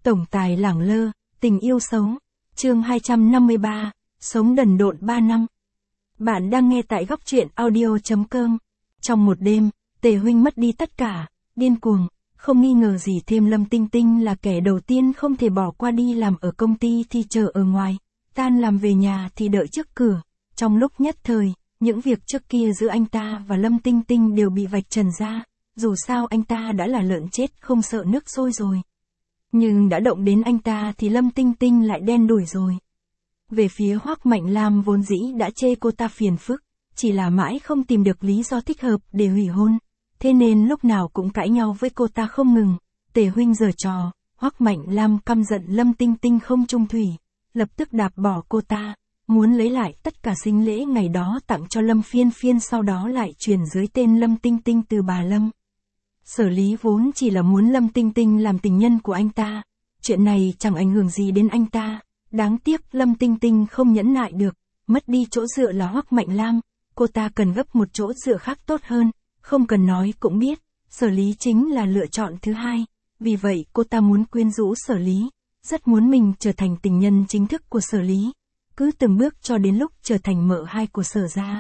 Tổng tài lẳng lơ, tình yêu xấu. Chương 253, sống đần độn 3 năm. Bạn đang nghe tại góc truyện audio.com. Trong một đêm, Tề Huynh mất đi tất cả, điên cuồng, không nghi ngờ gì thêm Lâm Tinh Tinh là kẻ đầu tiên không thể bỏ qua. Đi làm ở công ty thì chờ ở ngoài, tan làm về nhà thì đợi trước cửa. Trong lúc nhất thời, những việc trước kia giữa anh ta và Lâm Tinh Tinh đều bị vạch trần ra. Dù sao anh ta đã là lợn chết không sợ nước sôi rồi. Nhưng đã động đến anh ta thì Lâm Tinh Tinh lại đen đủi rồi. Về phía Hoắc Mạnh Lam vốn dĩ đã chê cô ta phiền phức, chỉ là mãi không tìm được lý do thích hợp để hủy hôn. Thế nên lúc nào cũng cãi nhau với cô ta không ngừng. Tề Huynh giở trò, Hoắc Mạnh Lam căm giận Lâm Tinh Tinh không trung thủy, lập tức đạp bỏ cô ta, muốn lấy lại tất cả sính lễ ngày đó tặng cho Lâm Phiên Phiên, sau đó lại truyền dưới tên Lâm Tinh Tinh từ bà Lâm. Sở Lý vốn chỉ là muốn Lâm Tinh Tinh làm tình nhân của anh ta, chuyện này chẳng ảnh hưởng gì đến anh ta. Đáng tiếc Lâm Tinh Tinh không nhẫn nại được, mất đi chỗ dựa là Hoắc Mạnh Lam, cô ta cần gấp một chỗ dựa khác tốt hơn, không cần nói cũng biết, Sở Lý chính là lựa chọn thứ hai, vì vậy cô ta muốn quyến rũ Sở Lý, rất muốn mình trở thành tình nhân chính thức của Sở Lý, cứ từng bước cho đến lúc trở thành mợ hai của Sở gia.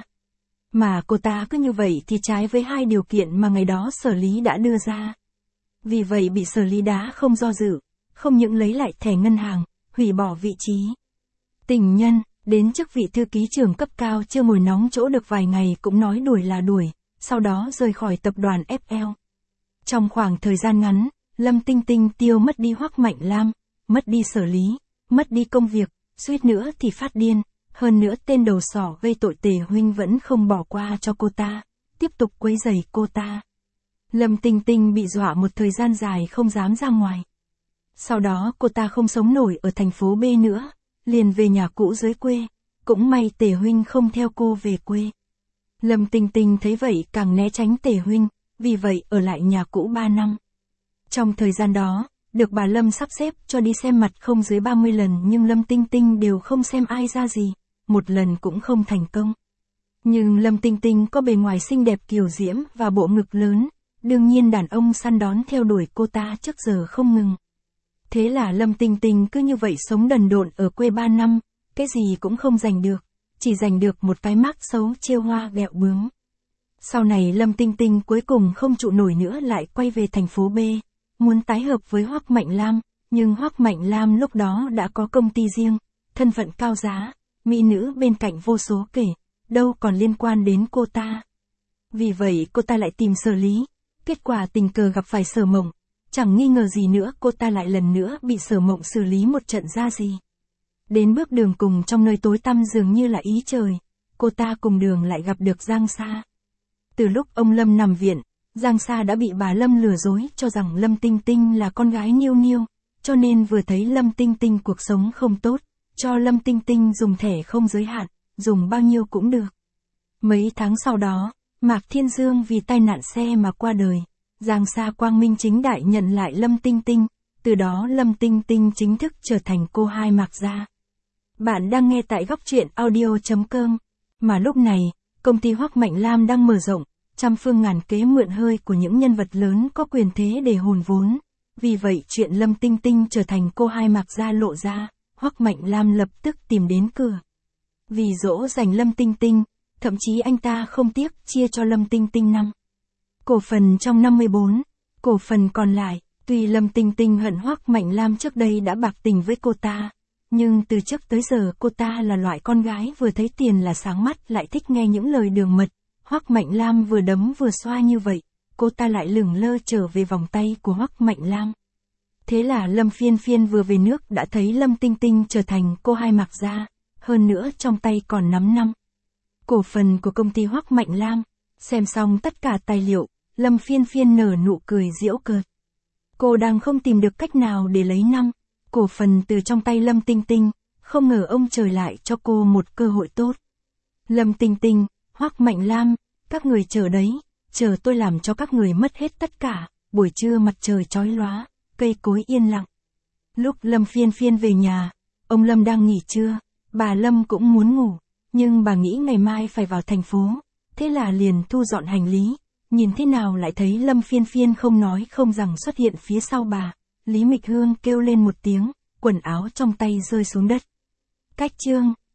Mà cô ta cứ như vậy thì trái với hai điều kiện mà ngày đó Sở Lý đã đưa ra. Vì vậy bị Sở Lý đá không do dự, không những lấy lại thẻ ngân hàng, hủy bỏ vị trí tình nhân, đến chức vị thư ký trưởng cấp cao chưa ngồi nóng chỗ được vài ngày cũng nói đuổi là đuổi, sau đó rời khỏi tập đoàn FL. Trong khoảng thời gian ngắn, Lâm Tinh Tinh tiêu mất đi Hoắc Mạnh Lam, mất đi Sở Lý, mất đi công việc, suýt nữa thì phát điên. Hơn nữa tên đầu sỏ gây tội Tề Huynh vẫn không bỏ qua cho cô ta, tiếp tục quấy rầy cô ta. Lâm Tinh Tinh bị dọa một thời gian dài không dám ra ngoài. Sau đó cô ta không sống nổi ở thành phố B nữa, liền về nhà cũ dưới quê, cũng may Tề Huynh không theo cô về quê. Lâm Tinh Tinh thấy vậy càng né tránh Tề Huynh, vì vậy ở lại nhà cũ 3 năm. Trong thời gian đó, được bà Lâm sắp xếp cho đi xem mặt không dưới 30 lần nhưng Lâm Tinh Tinh đều không xem ai ra gì. Một lần cũng không thành công. Nhưng Lâm Tinh Tinh có bề ngoài xinh đẹp kiều diễm và bộ ngực lớn, đương nhiên đàn ông săn đón theo đuổi cô ta trước giờ không ngừng. Thế là Lâm Tinh Tinh cứ như vậy sống đần độn ở quê 3 năm, cái gì cũng không giành được, chỉ giành được một cái mác xấu trêu hoa ghẹo bướm. Sau này Lâm Tinh Tinh cuối cùng không trụ nổi nữa lại quay về thành phố B, muốn tái hợp với Hoắc Mạnh Lam, nhưng Hoắc Mạnh Lam lúc đó đã có công ty riêng, thân phận cao giá. Mỹ nữ bên cạnh vô số kể, đâu còn liên quan đến cô ta. Vì vậy cô ta lại tìm Sở Lý, kết quả tình cờ gặp phải Sở Mộng, chẳng nghi ngờ gì nữa cô ta lại lần nữa bị Sở Mộng xử lý một trận ra gì. Đến bước đường cùng trong nơi tối tăm dường như là ý trời, cô ta cùng đường lại gặp được Giang Sa. Từ lúc ông Lâm nằm viện, Giang Sa đã bị bà Lâm lừa dối cho rằng Lâm Tinh Tinh là con gái niêu niêu, cho nên vừa thấy Lâm Tinh Tinh cuộc sống không tốt, cho Lâm Tinh Tinh dùng thẻ không giới hạn, dùng bao nhiêu cũng được. Mấy tháng sau đó, Mạc Thiên Dương vì tai nạn xe mà qua đời, Giang Sa quang minh chính đại nhận lại Lâm Tinh Tinh, từ đó Lâm Tinh Tinh chính thức trở thành cô hai Mạc gia. Bạn đang nghe tại góc truyện audio.com, mà lúc này, công ty Hoắc Mạnh Lam đang mở rộng, trăm phương ngàn kế mượn hơi của những nhân vật lớn có quyền thế để hùn vốn. Vì vậy chuyện Lâm Tinh Tinh trở thành cô hai Mạc gia lộ ra. Hoắc Mạnh Lam lập tức tìm đến cửa. Vì dỗ dành Lâm Tinh Tinh, thậm chí anh ta không tiếc chia cho Lâm Tinh Tinh 5 cổ phần trong 54 cổ phần còn lại. Tuy Lâm Tinh Tinh hận Hoắc Mạnh Lam trước đây đã bạc tình với cô ta, nhưng từ trước tới giờ cô ta là loại con gái vừa thấy tiền là sáng mắt, lại thích nghe những lời đường mật. Hoắc Mạnh Lam vừa đấm vừa xoa như vậy, cô ta lại lửng lơ trở về vòng tay của Hoắc Mạnh Lam. Thế là Lâm Phiên Phiên vừa về nước đã thấy Lâm Tinh Tinh trở thành cô hai Mạc gia, hơn nữa trong tay còn nắm 5 cổ phần của công ty Hoắc Mạnh Lam. Xem xong tất cả tài liệu, Lâm Phiên Phiên nở nụ cười giễu cợt. Cô đang không tìm được cách nào để lấy 5 cổ phần từ trong tay Lâm Tinh Tinh, không ngờ ông trời lại cho cô một cơ hội tốt. Lâm Tinh Tinh, Hoắc Mạnh Lam, các người chờ đấy, chờ tôi làm cho các người mất hết tất cả. Buổi trưa mặt trời chói lóa, cây cối yên lặng. Lúc Lâm Phiên Phiên về nhà, ông Lâm đang nghỉ trưa, bà Lâm cũng muốn ngủ, nhưng bà nghĩ ngày mai phải vào thành phố, thế là liền thu dọn hành lý, nhìn thế nào lại thấy Lâm Phiên Phiên không nói không rằng xuất hiện phía sau bà, Lý Mịch Hương kêu lên một tiếng, quần áo trong tay rơi xuống đất. Cách chương